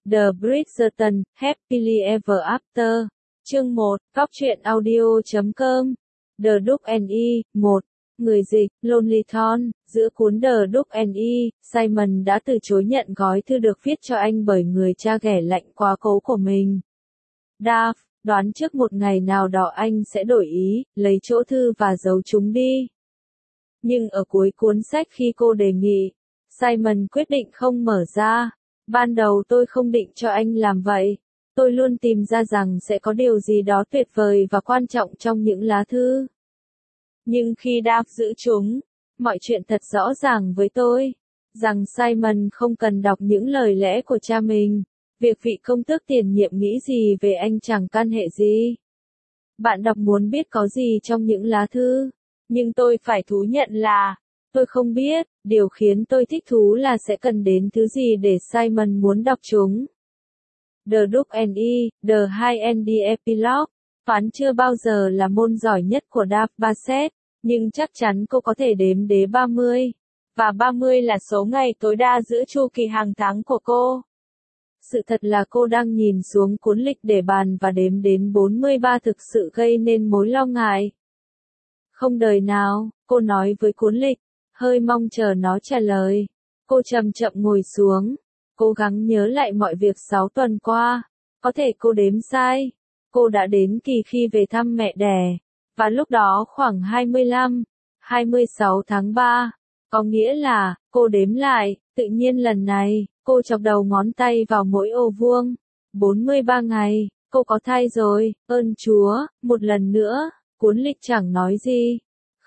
The Bridgerton, Happily Ever After. Chương 1, Góc truyện audio.com. The Duke and E, 1. Người dịch, Lonely Thorn. Giữa cuốn The Duke and E, Simon đã từ chối nhận gói thư được viết cho anh bởi người cha ghẻ lạnh quá cố của mình. Dav đoán trước một ngày nào đó anh sẽ đổi ý, lấy chỗ thư và giấu chúng đi. Nhưng ở cuối cuốn sách khi cô đề nghị, Simon quyết định không mở ra. Ban đầu tôi không định cho anh làm vậy. Tôi luôn tìm ra rằng sẽ có điều gì đó tuyệt vời và quan trọng trong những lá thư. Nhưng khi Dav giữ chúng, mọi chuyện thật rõ ràng với tôi. Rằng Simon không cần đọc những lời lẽ của cha mình. Việc vị công tước tiền nhiệm nghĩ gì về anh chẳng can hệ gì. Bạn đọc muốn biết có gì trong những lá thư. Nhưng tôi phải thú nhận là, tôi không biết, điều khiến tôi thích thú là sẽ cần đến thứ gì để Simon muốn đọc chúng. The Duke and E, The High and the Epilogue. Toán chưa bao giờ là môn giỏi nhất của Dav Bassett, nhưng chắc chắn cô có thể đếm đến 30. Và 30 là số ngày tối đa giữa chu kỳ hàng tháng của cô. Sự thật là cô đang nhìn xuống cuốn lịch để bàn và đếm đến 43 thực sự gây nên mối lo ngại. Không đời nào, cô nói với cuốn lịch, hơi mong chờ nó trả lời. Cô chậm chậm ngồi xuống, cố gắng nhớ lại mọi việc 6 tuần qua. Có thể cô đếm sai. Cô đã đến kỳ khi về thăm mẹ đẻ. Và lúc đó khoảng 25, 26 tháng 3. Có nghĩa là, cô đếm lại, tự nhiên lần này, cô chọc đầu ngón tay vào mỗi ô vuông. 43 ngày, cô có thai rồi, ơn Chúa, một lần nữa, cuốn lịch chẳng nói gì.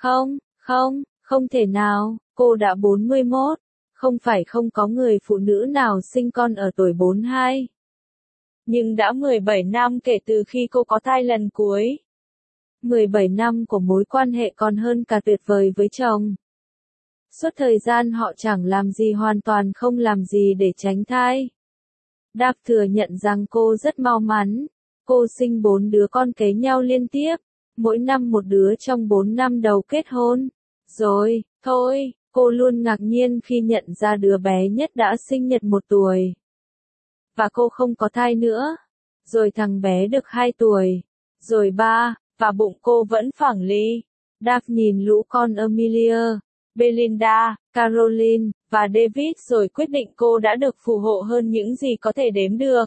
Không thể nào, cô đã 41. Không phải không có người phụ nữ nào sinh con ở tuổi 42. Nhưng đã 17 năm kể từ khi cô có thai lần cuối. 17 năm của mối quan hệ còn hơn cả tuyệt vời với chồng. Suốt thời gian họ chẳng làm gì, hoàn toàn không làm gì để tránh thai. Dav thừa nhận rằng cô rất mau mắn. Cô sinh 4 đứa con kế nhau liên tiếp, mỗi năm một đứa trong 4 năm đầu kết hôn. Rồi, thôi, cô luôn ngạc nhiên khi nhận ra đứa bé nhất đã sinh nhật 1 tuổi. Và cô không có thai nữa. Rồi thằng bé được 2 tuổi. Rồi 3, và bụng cô vẫn phẳng lì. Dav nhìn lũ con Amelia, Belinda, Caroline, và David rồi quyết định cô đã được phù hộ hơn những gì có thể đếm được.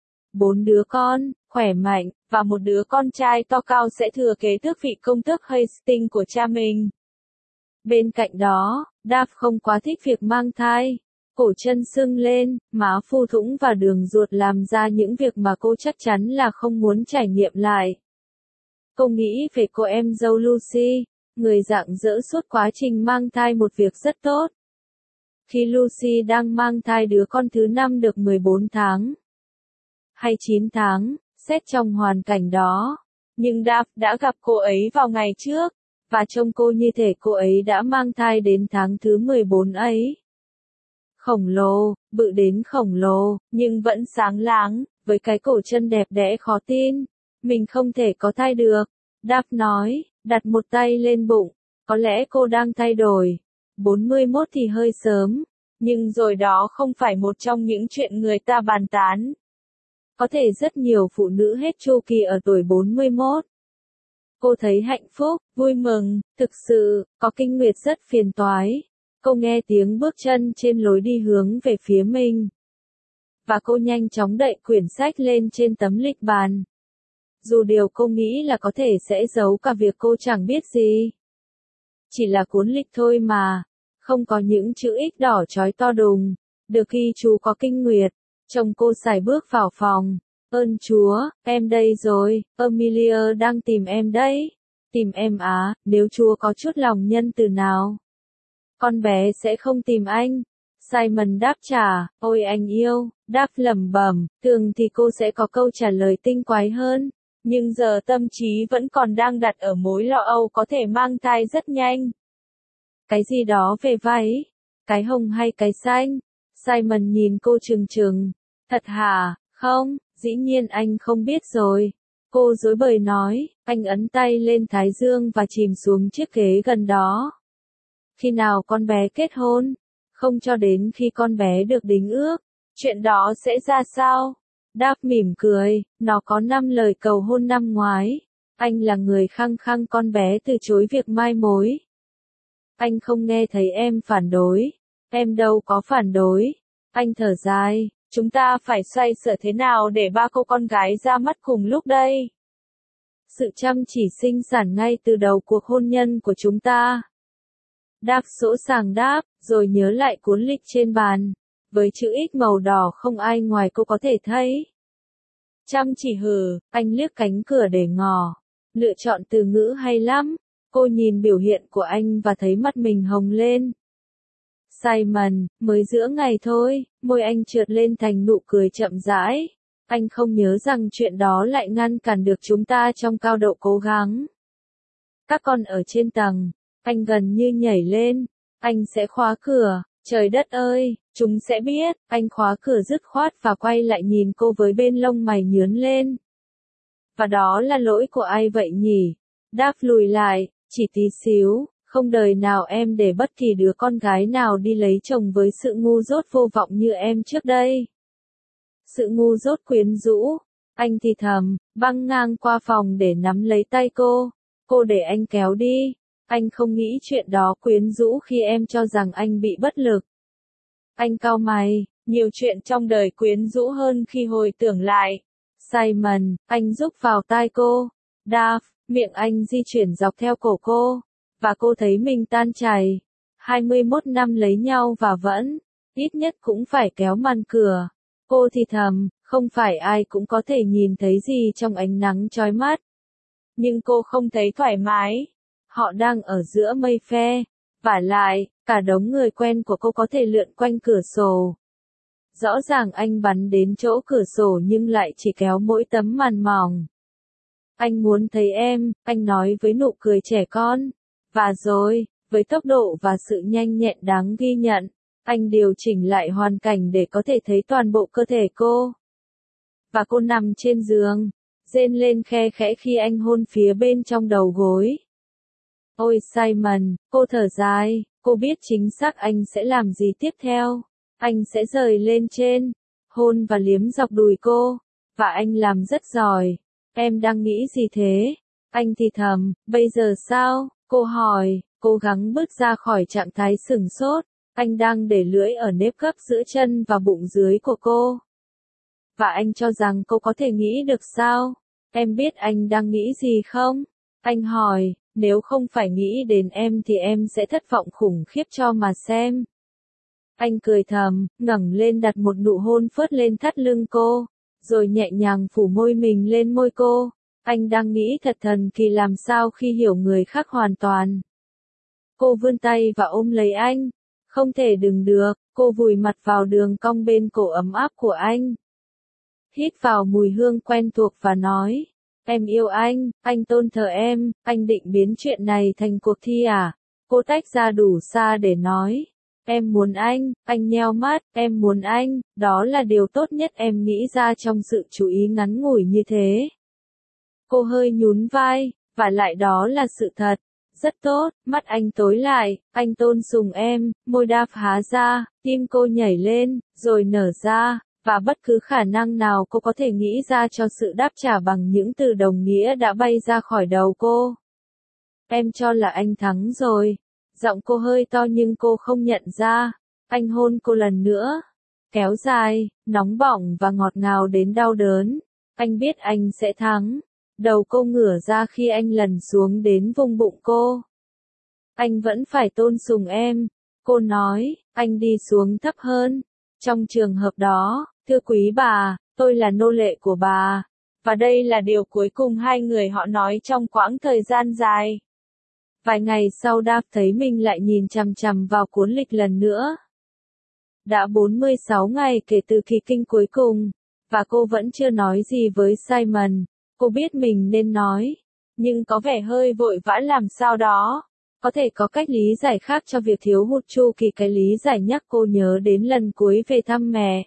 4 đứa con, khỏe mạnh, và một đứa con trai to cao sẽ thừa kế tước vị công tước Hastings của cha mình. Bên cạnh đó, Dav không quá thích việc mang thai. Cổ chân sưng lên, má phù thủng và đường ruột làm ra những việc mà cô chắc chắn là không muốn trải nghiệm lại. Cô nghĩ về cô em dâu Lucy, người rạng rỡ suốt quá trình mang thai, một việc rất tốt. Khi Lucy đang mang thai đứa con thứ 5 được 14 tháng hay 9 tháng, xét trong hoàn cảnh đó. Nhưng Dav đã gặp cô ấy vào ngày trước, và trông cô như thể cô ấy đã mang thai đến tháng thứ 14 ấy. Khổng lồ, bự đến khổng lồ, nhưng vẫn sáng láng, với cái cổ chân đẹp đẽ khó tin. Mình không thể có thai được, Dav nói, đặt một tay lên bụng. Có lẽ cô đang thay đổi. 41 thì hơi sớm, nhưng rồi đó không phải một trong những chuyện người ta bàn tán. Có thể rất nhiều phụ nữ hết chu kỳ ở tuổi 41. Cô thấy hạnh phúc, vui mừng, thực sự, có kinh nguyệt rất phiền toái. Cô nghe tiếng bước chân trên lối đi hướng về phía mình. Và cô nhanh chóng đậy quyển sách lên trên tấm lịch bàn. Dù điều cô nghĩ là có thể sẽ giấu cả việc cô chẳng biết gì. Chỉ là cuốn lịch thôi mà, không có những chữ X đỏ chói to đùng. Được ghi chú có kinh nguyệt. Chồng cô sải bước vào phòng. Ơn Chúa, em đây rồi, Amelia đang tìm em đấy. Tìm em á, nếu Chúa có chút lòng nhân từ nào. Con bé sẽ không tìm anh. Simon đáp trả, ôi anh yêu, Dav lẩm bẩm, thường thì cô sẽ có câu trả lời tinh quái hơn. Nhưng giờ tâm trí vẫn còn đang đặt ở mối lo âu có thể mang thai rất nhanh. Cái gì đó về váy? Cái hồng hay cái xanh? Simon nhìn cô trừng trừng. Thật hả? Không, dĩ nhiên anh không biết rồi. Cô rối bời nói, anh ấn tay lên thái dương và chìm xuống chiếc ghế gần đó. Khi nào con bé kết hôn? Không cho đến khi con bé được đính ước. Chuyện đó sẽ ra sao? Đáp mỉm cười, nó có 5 lời cầu hôn năm ngoái. Anh là người khăng khăng con bé từ chối việc mai mối. Anh không nghe thấy em phản đối. Em đâu có phản đối. Anh thở dài, chúng ta phải xoay sở thế nào để ba cô con gái ra mắt cùng lúc đây? Sự chăm chỉ sinh sản ngay từ đầu cuộc hôn nhân của chúng ta. Đáp sỗ sàng đáp, rồi nhớ lại cuốn lịch trên bàn. Với chữ X màu đỏ không ai ngoài cô có thể thấy. Chăm chỉ hừ, anh liếc cánh cửa để ngỏ. Lựa chọn từ ngữ hay lắm. Cô nhìn biểu hiện của anh và thấy mắt mình hồng lên. Simon, mới giữa ngày thôi, môi anh trượt lên thành nụ cười chậm rãi. Anh không nhớ rằng chuyện đó lại ngăn cản được chúng ta trong cao độ cố gắng. Các con ở trên tầng, anh gần như nhảy lên. Anh sẽ khóa cửa, trời đất ơi, chúng sẽ biết. Anh khóa cửa dứt khoát và quay lại nhìn cô với bên lông mày nhướn lên. Và đó là lỗi của ai vậy nhỉ? Đáp lùi lại, chỉ tí xíu. Không đời nào em để bất kỳ đứa con gái nào đi lấy chồng với sự ngu dốt vô vọng như em trước đây. Sự ngu dốt quyến rũ. Anh thì thầm, băng ngang qua phòng để nắm lấy tay cô. Cô để anh kéo đi. Anh không nghĩ chuyện đó quyến rũ khi em cho rằng anh bị bất lực. Anh cau mày, nhiều chuyện trong đời quyến rũ hơn khi hồi tưởng lại. Simon, anh rúc vào tai cô. Dav, miệng anh di chuyển dọc theo cổ cô. Và cô thấy mình tan chảy. 21 năm lấy nhau và vẫn, ít nhất cũng phải kéo màn cửa. Cô thì thầm, không phải ai cũng có thể nhìn thấy gì trong ánh nắng chói mắt. Nhưng cô không thấy thoải mái. Họ đang ở giữa mây phe. Vả lại, cả đống người quen của cô có thể lượn quanh cửa sổ. Rõ ràng anh bắn đến chỗ cửa sổ nhưng lại chỉ kéo mỗi tấm màn mỏng. Anh muốn thấy em, anh nói với nụ cười trẻ con. Và rồi, với tốc độ và sự nhanh nhẹn đáng ghi nhận, anh điều chỉnh lại hoàn cảnh để có thể thấy toàn bộ cơ thể cô. Và cô nằm trên giường, rên lên khe khẽ khi anh hôn phía bên trong đầu gối. Ôi Simon, cô thở dài, cô biết chính xác anh sẽ làm gì tiếp theo. Anh sẽ rời lên trên, hôn và liếm dọc đùi cô. Và anh làm rất giỏi. Em đang nghĩ gì thế? Anh thì thầm, bây giờ sao? Cô hỏi, cố gắng bước ra khỏi trạng thái sửng sốt. Anh đang để lưỡi ở nếp gấp giữa chân và bụng dưới của cô. Và anh cho rằng cô có thể nghĩ được sao? Em biết anh đang nghĩ gì không? Anh hỏi, nếu không phải nghĩ đến em thì em sẽ thất vọng khủng khiếp cho mà xem. Anh cười thầm, ngẩng lên đặt một nụ hôn phớt lên thắt lưng cô, rồi nhẹ nhàng phủ môi mình lên môi cô. Anh đang nghĩ thật thần kỳ làm sao khi hiểu người khác hoàn toàn. Cô vươn tay và ôm lấy anh. Không thể đừng được, cô vùi mặt vào đường cong bên cổ ấm áp của anh. Hít vào mùi hương quen thuộc và nói, em yêu anh tôn thờ em, anh định biến chuyện này thành cuộc thi à? Cô tách ra đủ xa để nói, em muốn anh nheo mắt, em muốn anh, đó là điều tốt nhất em nghĩ ra trong sự chú ý ngắn ngủi như thế. Cô hơi nhún vai, và lại đó là sự thật. Rất tốt, mắt anh tối lại, anh tôn sùng em, môi Đáp há ra, tim cô nhảy lên, rồi nở ra, và bất cứ khả năng nào cô có thể nghĩ ra cho sự đáp trả bằng những từ đồng nghĩa đã bay ra khỏi đầu cô. Em cho là anh thắng rồi. Giọng cô hơi to nhưng cô không nhận ra. Anh hôn cô lần nữa. Kéo dài, nóng bỏng và ngọt ngào đến đau đớn. Anh biết anh sẽ thắng. Đầu cô ngửa ra khi anh lần xuống đến vùng bụng cô. Anh vẫn phải tôn sùng em. Cô nói, anh đi xuống thấp hơn. Trong trường hợp đó, thưa quý bà, tôi là nô lệ của bà. Và đây là điều cuối cùng hai người họ nói trong quãng thời gian dài. Vài ngày sau Đáp thấy mình lại nhìn chằm chằm vào cuốn lịch lần nữa. Đã 46 ngày kể từ kỳ kinh cuối cùng, và cô vẫn chưa nói gì với Simon. Cô biết mình nên nói, nhưng có vẻ hơi vội vã làm sao đó. Có thể có cách lý giải khác cho việc thiếu hụt chu kỳ. Cái lý giải nhắc cô nhớ đến lần cuối về thăm mẹ.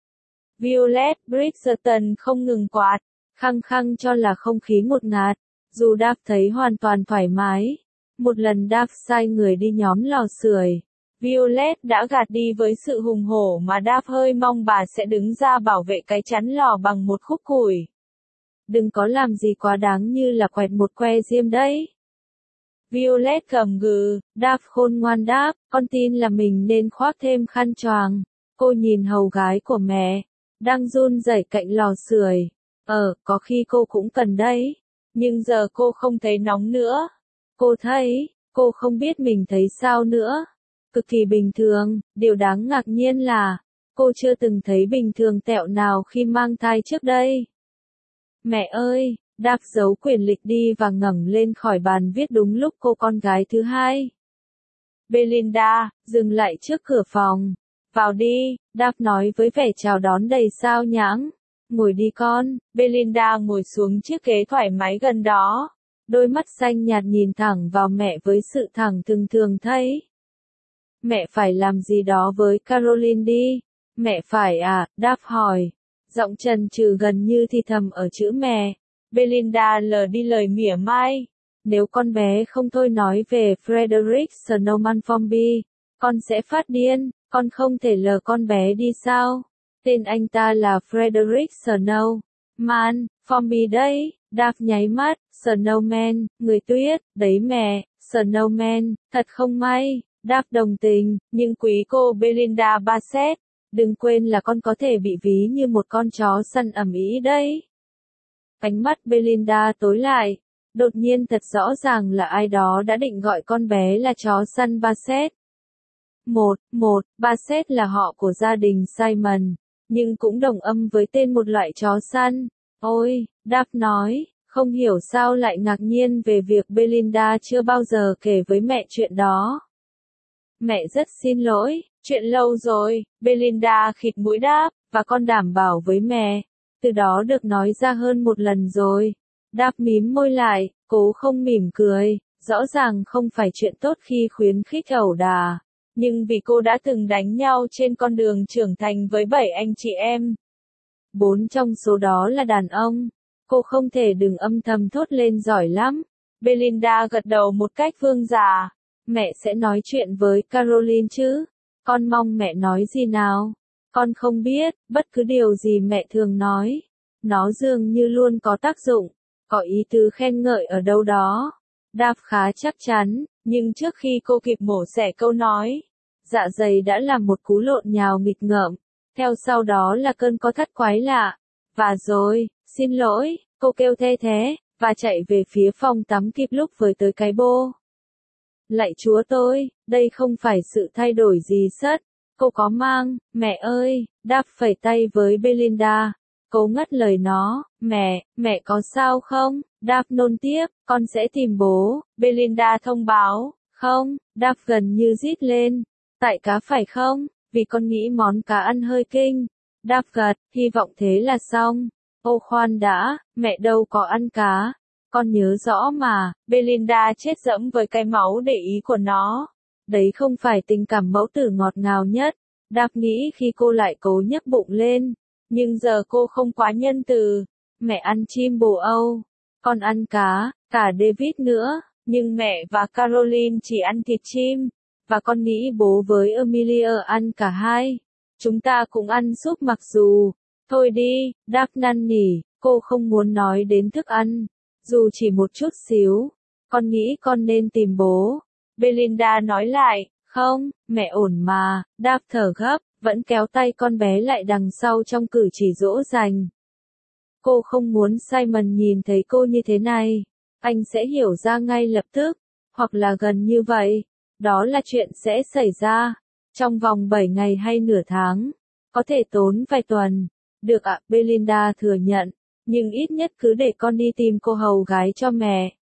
Violet Bridgerton không ngừng quạt, khăng khăng cho là không khí ngột ngạt, dù Đáp thấy hoàn toàn thoải mái. Một lần Đáp sai người đi nhóm lò sưởi. Violet đã gạt đi với sự hùng hổ mà Đáp hơi mong bà sẽ đứng ra bảo vệ cái chắn lò bằng một khúc củi. Đừng có làm gì quá đáng như là quẹt một que diêm đấy. Violet gầm gừ, Đáp khôn ngoan đáp, con tin là mình nên khoác thêm khăn choàng. Cô nhìn hầu gái của mẹ, đang run rẩy cạnh lò sưởi. Có khi cô cũng cần đấy. Nhưng giờ cô không thấy nóng nữa. Cô thấy, cô không biết mình thấy sao nữa. Cực kỳ bình thường, điều đáng ngạc nhiên là, cô chưa từng thấy bình thường tẹo nào khi mang thai trước đây. Mẹ ơi, Đáp giấu quyển lịch đi và ngẩng lên khỏi bàn viết đúng lúc cô con gái thứ hai. Belinda, dừng lại trước cửa phòng. Vào đi, Đáp nói với vẻ chào đón đầy xao nhãng. Ngồi đi con, Belinda ngồi xuống chiếc ghế thoải mái gần đó. Đôi mắt xanh nhạt nhìn thẳng vào mẹ với sự thẳng thừng thường thấy. Mẹ phải làm gì đó với Caroline đi. Mẹ phải à, Đáp hỏi. Giọng trần trừ gần như thì thầm ở chữ mẹ. Belinda lờ đi lời mỉa mai. Nếu con bé không thôi nói về Frederick Snowman Formby, con sẽ phát điên, con không thể lờ con bé đi sao? Tên anh ta là Frederick Snowman Formby đấy, Đáp nháy mắt, Snowman, người tuyết, đấy mẹ, Snowman, thật không may, Đáp đồng tình, nhưng quý cô Belinda Bassett, đừng quên là con có thể bị ví như một con chó săn ầm ĩ đấy. Ánh mắt Belinda tối lại. Đột nhiên thật rõ ràng là ai đó đã định gọi con bé là chó săn Bassett. Bassett là họ của gia đình Simon, nhưng cũng đồng âm với tên một loại chó săn. Ôi, Đáp nói, không hiểu sao lại ngạc nhiên về việc Belinda chưa bao giờ kể với mẹ chuyện đó. Mẹ rất xin lỗi, chuyện lâu rồi, Belinda khịt mũi đáp, và con đảm bảo với mẹ, từ đó được nói ra hơn một lần rồi. Đáp mím môi lại, cố không mỉm cười, rõ ràng không phải chuyện tốt khi khuyến khích ẩu đả, nhưng vì cô đã từng đánh nhau trên con đường trưởng thành với 7 anh chị em. 4 trong số đó là đàn ông. Cô không thể đừng âm thầm thốt lên giỏi lắm. Belinda gật đầu một cách vương giả. Mẹ sẽ nói chuyện với Caroline chứ? Con mong mẹ nói gì nào? Con không biết, bất cứ điều gì mẹ thường nói. Nó dường như luôn có tác dụng, có ý tứ khen ngợi ở đâu đó. Đáp khá chắc chắn, nhưng trước khi cô kịp mổ xẻ câu nói, dạ dày đã làm một cú lộn nhào nghịch ngợm. Theo sau đó là cơn co thắt quái lạ. Và rồi, xin lỗi, cô kêu the thế, và chạy về phía phòng tắm kịp lúc với tới cái bô. Lạy chúa tôi, đây không phải sự thay đổi gì sất. Cô có mang, mẹ ơi, Đáp phẩy tay với Belinda. Cô ngắt lời nó, mẹ có sao không? Đáp nôn tiếp, con sẽ tìm bố, Belinda thông báo. Không, Đáp gần như rít lên. Tại cá phải không? Vì con nghĩ món cá ăn hơi kinh. Đáp gật, hy vọng thế là xong. Ô khoan đã, mẹ đâu có ăn cá. Con nhớ rõ mà, Belinda chết dẫm với cái máu để ý của nó. Đấy không phải tình cảm mẫu tử ngọt ngào nhất. Đáp nghĩ khi cô lại cố nhấc bụng lên. Nhưng giờ cô không quá nhân từ. Mẹ ăn chim bồ Âu. Con ăn cá, cả David nữa. Nhưng mẹ và Caroline chỉ ăn thịt chim. Và con nghĩ bố với Amelia ăn cả hai. Chúng ta cũng ăn súp mặc dù. Thôi đi, Đáp năn nỉ, cô không muốn nói đến thức ăn. Dù chỉ một chút xíu. Con nghĩ con nên tìm bố. Belinda nói lại, không, mẹ ổn mà. Đáp thở gấp, vẫn kéo tay con bé lại đằng sau trong cử chỉ dỗ dành. Cô không muốn Simon nhìn thấy cô như thế này. Anh sẽ hiểu ra ngay lập tức. Hoặc là gần như vậy. Đó là chuyện sẽ xảy ra. Trong vòng 7 ngày hay nửa tháng. Có thể tốn vài tuần. Được ạ, Belinda thừa nhận. Nhưng ít nhất cứ để con đi tìm cô hầu gái cho mẹ.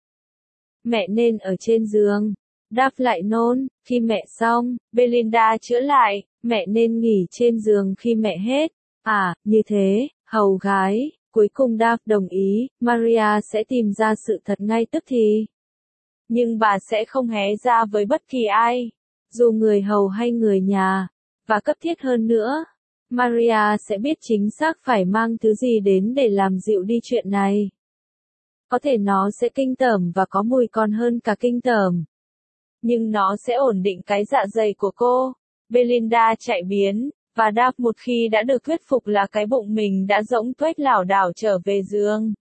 Mẹ nên ở trên giường. Đáp lại nôn, khi mẹ xong, Belinda chữa lại, mẹ nên nghỉ trên giường khi mẹ hết. À, như thế, hầu gái, cuối cùng Đáp đồng ý, Maria sẽ tìm ra sự thật ngay tức thì. Nhưng bà sẽ không hé ra với bất kỳ ai, dù người hầu hay người nhà, và cấp thiết hơn nữa. Maria sẽ biết chính xác phải mang thứ gì đến để làm dịu đi chuyện này. Có thể nó sẽ kinh tởm và có mùi còn hơn cả kinh tởm. nhưng nó sẽ ổn định cái dạ dày của cô. Belinda chạy biến, và Dave một khi đã được thuyết phục là cái bụng mình đã rỗng tuếch lảo đảo trở về giường.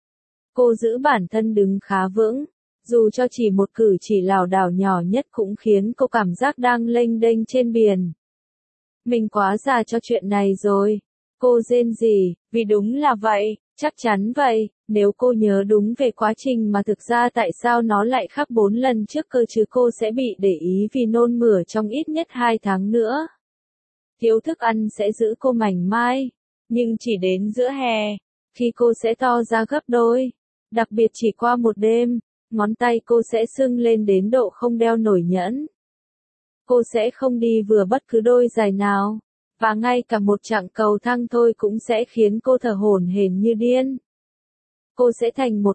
Cô giữ bản thân đứng khá vững, dù cho chỉ một cử chỉ lảo đảo nhỏ nhất cũng khiến cô cảm giác đang lênh đênh trên biển. Mình quá già cho chuyện này rồi. Cô rên rỉ, vì đúng là vậy, chắc chắn vậy, nếu cô nhớ đúng về quá trình mà thực ra tại sao nó lại khác 4 lần trước cơ chứ cô sẽ bị để ý vì nôn mửa trong ít nhất 2 tháng nữa. Thiếu thức ăn sẽ giữ cô mảnh mai, nhưng chỉ đến giữa hè, khi cô sẽ to ra gấp đôi. Đặc biệt chỉ qua một đêm, ngón tay cô sẽ sưng lên đến độ không đeo nổi nhẫn. Cô sẽ không đi vừa bất cứ đôi giày nào, và ngay cả một chặng cầu thang thôi cũng sẽ khiến cô thở hổn hển như điên. Cô sẽ thành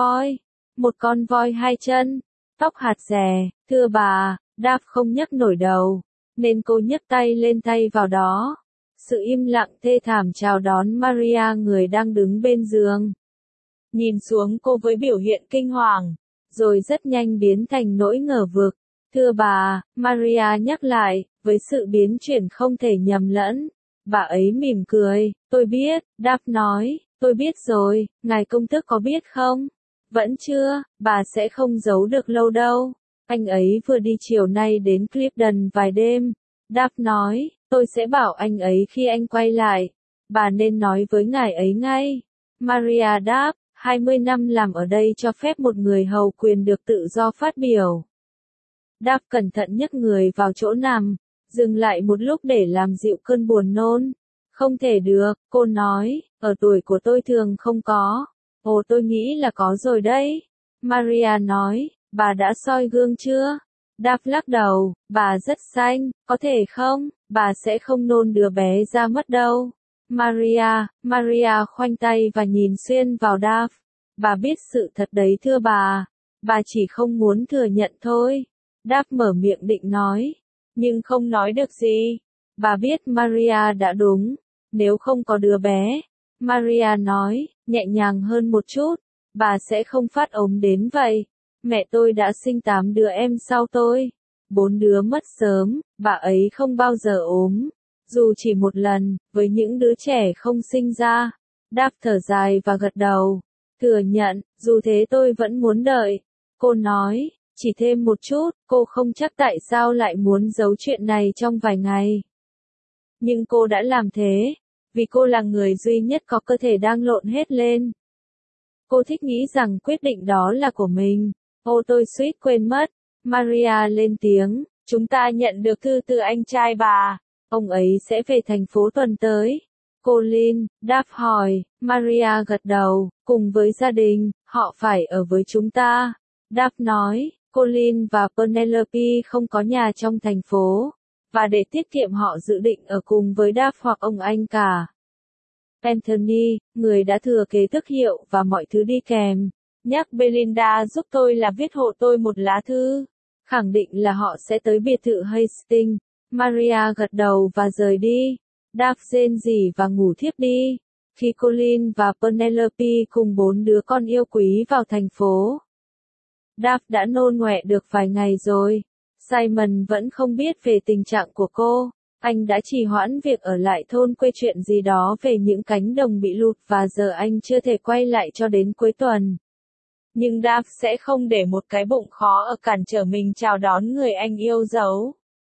một con voi 2 chân, tóc hạt rẻ, thưa bà, Dave không nhấc nổi đầu, nên cô nhấc tay lên thay vào đó. Sự im lặng thê thảm chào đón Maria người đang đứng bên giường. Nhìn xuống cô với biểu hiện kinh hoàng, rồi rất nhanh biến thành nỗi ngờ vực. Thưa bà, Maria nhắc lại, với sự biến chuyển không thể nhầm lẫn. Bà ấy mỉm cười, tôi biết, Dave nói, tôi biết rồi, ngài công tước có biết không? Vẫn chưa, bà sẽ không giấu được lâu đâu. Anh ấy vừa đi chiều nay đến Clifton vài đêm. Dave nói, tôi sẽ bảo anh ấy khi anh quay lại. Bà nên nói với ngài ấy ngay. Maria đáp, 20 năm làm ở đây cho phép một người hầu quyền được tự do phát biểu. Dave cẩn thận nhấc người vào chỗ nằm, dừng lại một lúc để làm dịu cơn buồn nôn. Không thể được, cô nói, ở tuổi của tôi thường không có. Ồ tôi nghĩ là có rồi đấy. Maria nói, bà đã soi gương chưa? Dave lắc đầu, bà rất xanh, có thể không? Bà sẽ không nôn đứa bé ra mất đâu. Maria khoanh tay và nhìn xuyên vào Dave. Bà biết sự thật đấy thưa bà chỉ không muốn thừa nhận thôi. Dave mở miệng định nói, nhưng không nói được gì. Bà biết Maria đã đúng, nếu không có đứa bé. Maria nói, nhẹ nhàng hơn một chút, bà sẽ không phát ốm đến vậy. Mẹ tôi đã sinh 8 đứa em sau tôi. 4 đứa mất sớm, bà ấy không bao giờ ốm. Dù chỉ một lần, với những đứa trẻ không sinh ra. Dave thở dài và gật đầu. Thừa nhận, dù thế tôi vẫn muốn đợi. Cô nói, chỉ thêm một chút, cô không chắc tại sao lại muốn giấu chuyện này trong vài ngày. Nhưng cô đã làm thế, vì cô là người duy nhất có cơ thể đang lộn hết lên. Cô thích nghĩ rằng quyết định đó là của mình. Ô tôi suýt quên mất. Maria lên tiếng, chúng ta nhận được thư từ anh trai bà. Ông ấy sẽ về thành phố tuần tới. Colin, Dave hỏi, Maria gật đầu, cùng với gia đình, họ phải ở với chúng ta. Dave nói, Colin và Penelope không có nhà trong thành phố, và để tiết kiệm họ dự định ở cùng với Dave hoặc ông anh cả. Anthony, người đã thừa kế tước hiệu và mọi thứ đi kèm, nhắc Belinda giúp tôi là viết hộ tôi một lá thư, khẳng định là họ sẽ tới biệt thự Hastings. Maria gật đầu và rời đi. Dave rên rỉ và ngủ thiếp đi. Khi Colin và Penelope cùng 4 đứa con yêu quý vào thành phố, Dave đã nôn ngoẹ được vài ngày rồi. Simon vẫn không biết về tình trạng của cô. Anh đã trì hoãn việc ở lại thôn quê chuyện gì đó về những cánh đồng bị lụt và giờ anh chưa thể quay lại cho đến cuối tuần. Nhưng Dave sẽ không để một cái bụng khó ở cản trở mình chào đón người anh yêu dấu.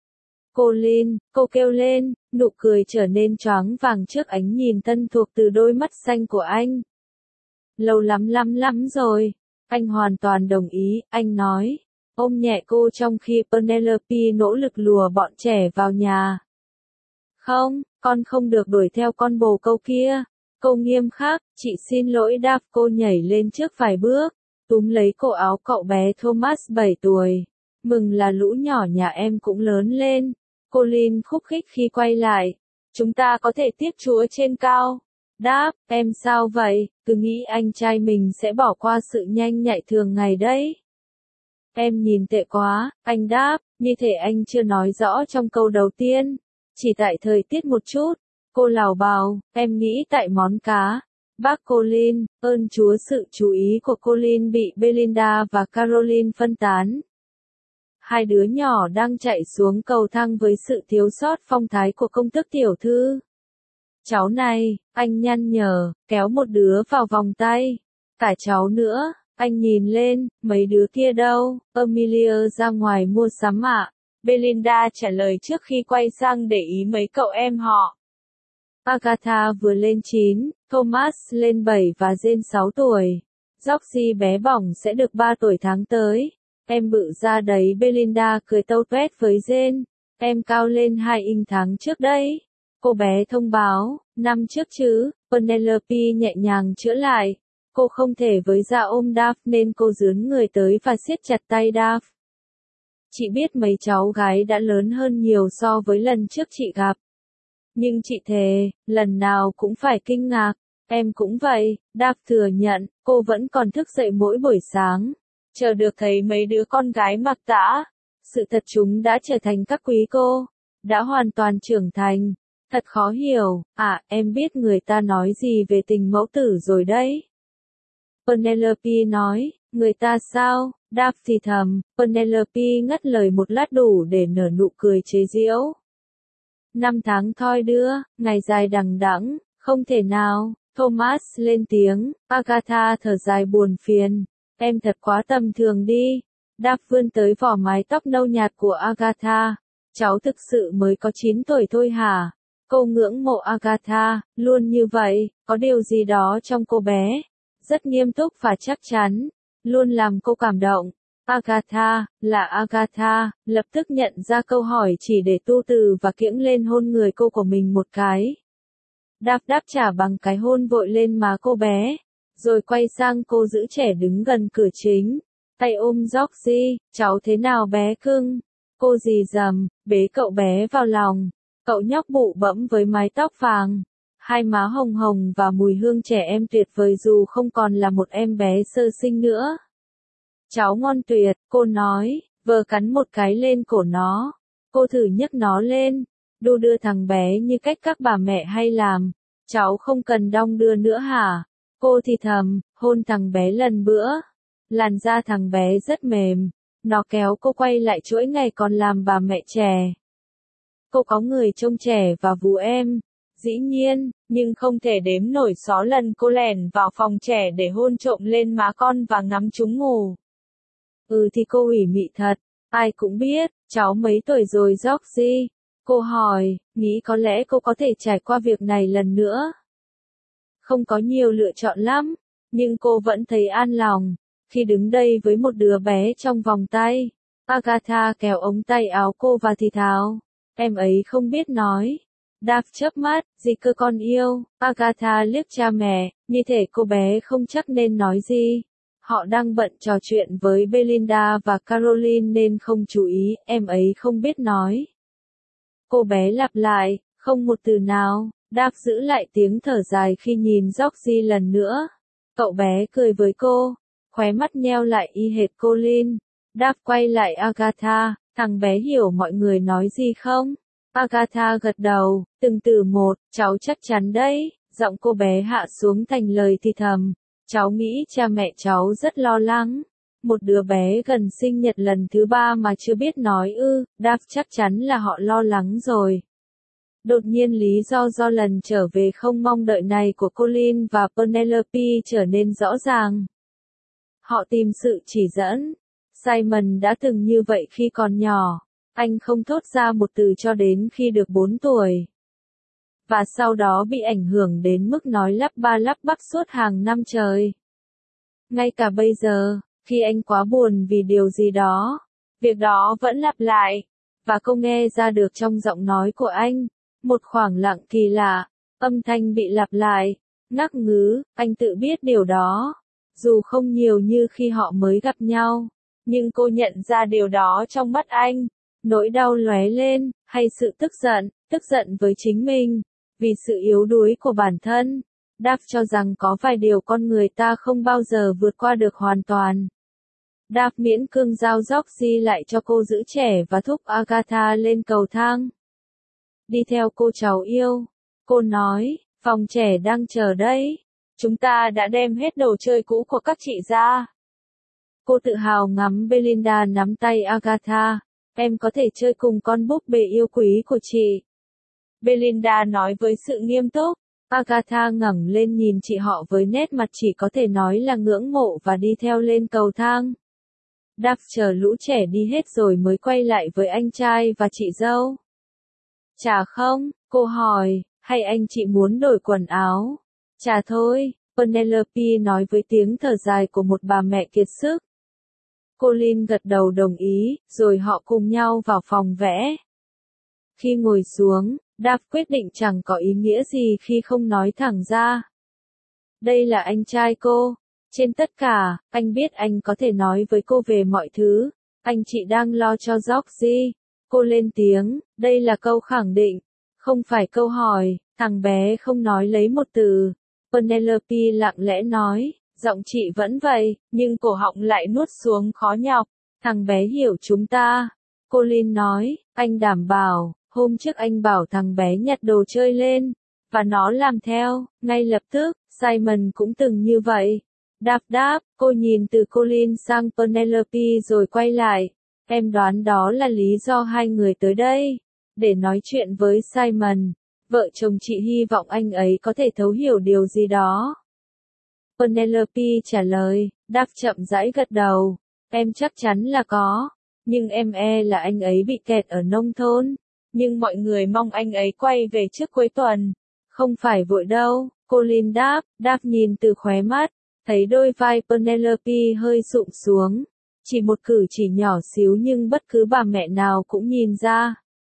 Colin, cô kêu lên, nụ cười trở nên choáng vàng trước ánh nhìn thân thuộc từ đôi mắt xanh của anh. Lâu lắm rồi. Anh hoàn toàn đồng ý, anh nói. Ôm nhẹ cô trong khi Penelope nỗ lực lùa bọn trẻ vào nhà. Không, con không được đuổi theo con bồ câu kia. Câu nghiêm khắc, chị xin lỗi Dave. Cô nhảy lên trước vài bước, túm lấy cổ áo cậu bé Thomas 7 tuổi. Mừng là lũ nhỏ nhà em cũng lớn lên. Colin khúc khích khi quay lại. Chúng ta có thể tiếp Chúa trên cao. Đáp, em sao vậy, cứ nghĩ anh trai mình sẽ bỏ qua sự nhanh nhạy thường ngày đấy. Em nhìn tệ quá, anh đáp, như thể anh chưa nói rõ trong câu đầu tiên. Chỉ tại thời tiết một chút. Cô lảo bào, em nghĩ tại món cá. Bác Colin, ơn Chúa sự chú ý của Colin bị Belinda và Caroline phân tán. Hai đứa nhỏ đang chạy xuống cầu thang với sự thiếu sót phong thái của công tước tiểu thư. Cháu này, anh nhăn nhở, kéo một đứa vào vòng tay. Cả cháu nữa, anh nhìn lên, mấy đứa kia đâu? Amelia ra ngoài mua sắm ạ. Belinda trả lời trước khi quay sang để ý mấy cậu em họ. Agatha vừa lên 9, Thomas lên 7 và Jane 6 tuổi. Georgie bé bỏng sẽ được 3 tuổi tháng tới. Em bự ra đấy, Belinda cười tâu tuét với Jane. Em cao lên 2 inch tháng trước đấy. Cô bé thông báo, năm trước chứ, Penelope nhẹ nhàng chữa lại. Cô không thể với dạ ôm Daphne nên cô dướn người tới và siết chặt tay Daphne. Chị biết mấy cháu gái đã lớn hơn nhiều so với lần trước chị gặp. Nhưng chị thề, lần nào cũng phải kinh ngạc. Em cũng vậy, Daphne thừa nhận, cô vẫn còn thức dậy mỗi buổi sáng. Chờ được thấy mấy đứa con gái mặc tã. Sự thật chúng đã trở thành các quý cô. Đã hoàn toàn trưởng thành. Thật khó hiểu, em biết người ta nói gì về tình mẫu tử rồi đấy. Penelope nói, người ta sao? Daphne thì thầm, Penelope ngắt lời một lát đủ để nở nụ cười chế giễu. 5 tháng thoi đưa, ngày dài đằng đẵng, không thể nào. Thomas lên tiếng, Agatha thở dài buồn phiền. Em thật quá tầm thường đi. Daphne vươn tới vỏ mái tóc nâu nhạt của Agatha. Cháu thực sự mới có 9 tuổi thôi hả? Cô ngưỡng mộ Agatha, luôn như vậy, có điều gì đó trong cô bé. Rất nghiêm túc và chắc chắn. Luôn làm cô cảm động. Agatha, là Agatha, lập tức nhận ra câu hỏi chỉ để tu từ và kiễng lên hôn người cô của mình một cái. Đáp trả bằng cái hôn vội lên má cô bé. Rồi quay sang cô giữ trẻ đứng gần cửa chính. Tay ôm Georgie, cháu thế nào bé cưng? Cô dì dầm, bế cậu bé vào lòng. Cậu nhóc bụ bẫm với mái tóc vàng. Hai má hồng hồng và mùi hương trẻ em tuyệt vời dù không còn là một em bé sơ sinh nữa. Cháu ngon tuyệt, cô nói, vờ cắn một cái lên cổ nó. Cô thử nhấc nó lên, đu đưa thằng bé như cách các bà mẹ hay làm. Cháu không cần đong đưa nữa hả? Cô thì thầm, hôn thằng bé lần bữa. Làn da thằng bé rất mềm. Nó kéo cô quay lại chuỗi ngày còn làm bà mẹ trẻ. Cô có người trông trẻ và vú em. Dĩ nhiên, nhưng không thể đếm nổi số lần cô lẻn vào phòng trẻ để hôn trộm lên má con và ngắm chúng ngủ. Thì cô ủy mị thật, ai cũng biết, cháu mấy tuổi rồi Georgie? Cô hỏi, nghĩ có lẽ cô có thể trải qua việc này lần nữa. Không có nhiều lựa chọn lắm, nhưng cô vẫn thấy an lòng, khi đứng đây với một đứa bé trong vòng tay. Agatha kéo ống tay áo cô và thì thào, em ấy không biết nói. Daphne chớp mắt, gì cơ con yêu? Agatha liếc cha mẹ, như thể cô bé không chắc nên nói gì. Họ đang bận trò chuyện với Belinda và Caroline nên không chú ý, em ấy không biết nói. Cô bé lặp lại, không một từ nào. Daphne giữ lại tiếng thở dài khi nhìn Georgie lần nữa. Cậu bé cười với cô, khóe mắt nheo lại y hệt Colin. Daphne quay lại Agatha, thằng bé hiểu mọi người nói gì không? Agatha gật đầu, từng từ một, cháu chắc chắn đấy. Giọng cô bé hạ xuống thành lời thì thầm. Cháu nghĩ cha mẹ cháu rất lo lắng. Một đứa bé gần sinh nhật lần thứ 3 mà chưa biết nói Daphne chắc chắn là họ lo lắng rồi. Đột nhiên lý do lần trở về không mong đợi này của Colin và Penelope trở nên rõ ràng. Họ tìm sự chỉ dẫn. Simon đã từng như vậy khi còn nhỏ. Anh không thốt ra một từ cho đến khi được 4 tuổi. Và sau đó bị ảnh hưởng đến mức nói lắp ba lắp bắp suốt hàng năm trời. Ngay cả bây giờ, khi anh quá buồn vì điều gì đó, việc đó vẫn lặp lại. Và cô nghe ra được trong giọng nói của anh, một khoảng lặng kỳ lạ, âm thanh bị lặp lại, ngắc ngứ, anh tự biết điều đó. Dù không nhiều như khi họ mới gặp nhau, nhưng cô nhận ra điều đó trong mắt anh. Nỗi đau lóe lên, hay sự tức giận với chính mình, vì sự yếu đuối của bản thân. Daphne cho rằng có vài điều con người ta không bao giờ vượt qua được hoàn toàn. Daphne miễn cưỡng giao Georgie lại cho cô giữ trẻ và thúc Agatha lên cầu thang. Đi theo cô cháu yêu. Cô nói, phòng trẻ đang chờ đấy. Chúng ta đã đem hết đồ chơi cũ của các chị ra. Cô tự hào ngắm Belinda nắm tay Agatha. Em có thể chơi cùng con búp bê yêu quý của chị. Belinda nói với sự nghiêm túc. Agatha ngẩng lên nhìn chị họ với nét mặt chỉ có thể nói là ngưỡng mộ và đi theo lên cầu thang. Đáp chờ lũ trẻ đi hết rồi mới quay lại với anh trai và chị dâu. Chả không, cô hỏi, hay anh chị muốn đổi quần áo? Chả thôi, Penelope nói với tiếng thở dài của một bà mẹ kiệt sức. Colin gật đầu đồng ý, rồi họ cùng nhau vào phòng vẽ. Khi ngồi xuống, Đáp quyết định chẳng có ý nghĩa gì khi không nói thẳng ra. Đây là anh trai cô. Trên tất cả, anh biết anh có thể nói với cô về mọi thứ. Anh chị đang lo cho Georgie. Cô lên tiếng, đây là câu khẳng định, không phải câu hỏi. Thằng bé không nói lấy một từ. Penelope lặng lẽ nói, giọng chị vẫn vậy, nhưng cổ họng lại nuốt xuống khó nhọc. Thằng bé hiểu chúng ta. Colin nói, anh đảm bảo, hôm trước anh bảo thằng bé nhặt đồ chơi lên, và nó làm theo, ngay lập tức. Simon cũng từng như vậy. Đáp, cô nhìn từ Colin sang Penelope rồi quay lại. Em đoán đó là lý do hai người tới đây. Để nói chuyện với Simon. Vợ chồng chị hy vọng anh ấy có thể thấu hiểu điều gì đó. Penelope trả lời, Đáp chậm rãi gật đầu. Em chắc chắn là có. Nhưng em là anh ấy bị kẹt ở nông thôn. Nhưng mọi người mong anh ấy quay về trước cuối tuần. Không phải vội đâu, Colin đáp nhìn từ khóe mắt. Thấy đôi vai Penelope hơi sụp xuống. Chỉ một cử chỉ nhỏ xíu nhưng bất cứ bà mẹ nào cũng nhìn ra.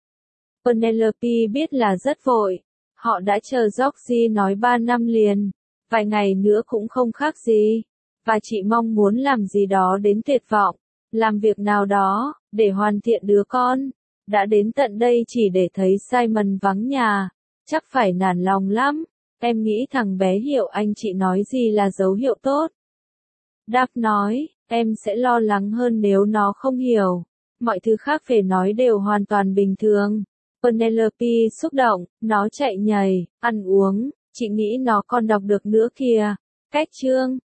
Penelope biết là rất vội. Họ đã chờ Georgie nói 3 năm liền. Vài ngày nữa cũng không khác gì. Và chị mong muốn làm gì đó đến tuyệt vọng. Làm việc nào đó, để hoàn thiện đứa con. Đã đến tận đây chỉ để thấy Simon vắng nhà. Chắc phải nản lòng lắm. Em nghĩ thằng bé hiểu anh chị nói gì là dấu hiệu tốt. Đáp nói, em sẽ lo lắng hơn nếu nó không hiểu. Mọi thứ khác phải nói đều hoàn toàn bình thường. Penelope xúc động, nó chạy nhảy, ăn uống, chị nghĩ nó còn đọc được nữa kìa. Cách chương